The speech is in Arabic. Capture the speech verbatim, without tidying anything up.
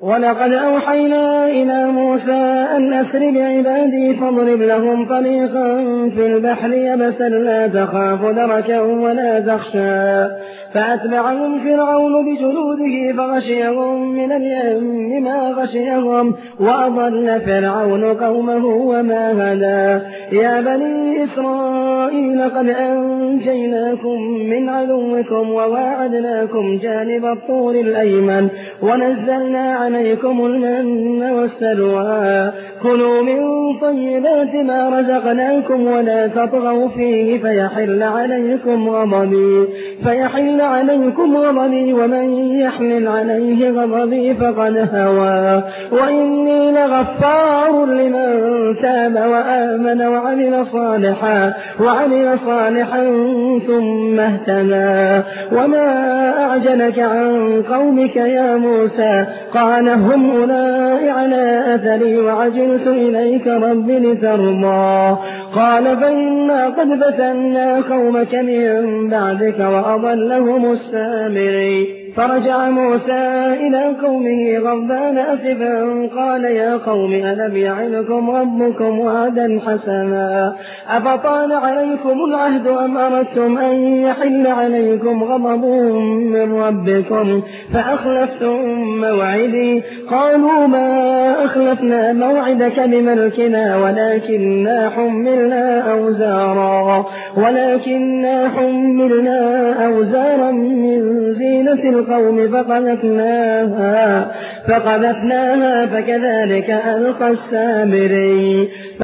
ولقد أوحينا إلى موسى أن أسر بعبادي فاضرب لهم طريقا في البحر يبسا لا تخاف دركا ولا تخشى فأتبعهم فرعون بجنوده فغشيهم من اليم ما غشيهم وأضل فرعون قومه وما هدى يا بني إسرائيل قد أنجيناكم من عدوكم وواعدناكم جانب الطور الأيمن ونزلنا عليكم المن والسلوى كلوا من طيبات ما رزقناكم ولا تطغوا فيه فيحل عليكم غضبي فيحل عليكم غضبي ومن يحمل عليه غضبي فقد هوى وإني لغفار لمن تاب وآمن وعمل صالحا وعمل صالحا ثم اهتدى وما أعجلك عن قومك يا موسى قال هم أولئك على أثري وعجلت إليك رب لترضى قال فإنا قد فتنا قومك من بعدك وأضلهم السامري فرجع موسى إلى قومه غضبان أسفا قال يا قوم ألم يعدكم ربكم وعدا حسنا أفطال عليكم العهد أم أردتم أن يحل عليكم غضب من ربكم فأخلفتم موعدي قالوا ما أخلفنا موعدك بملكنا ولكننا حملنا أوزارا ولكننا حملنا أوزارا من زينة القوم فقذفناها فقذفناها فكذلك ألقى السامري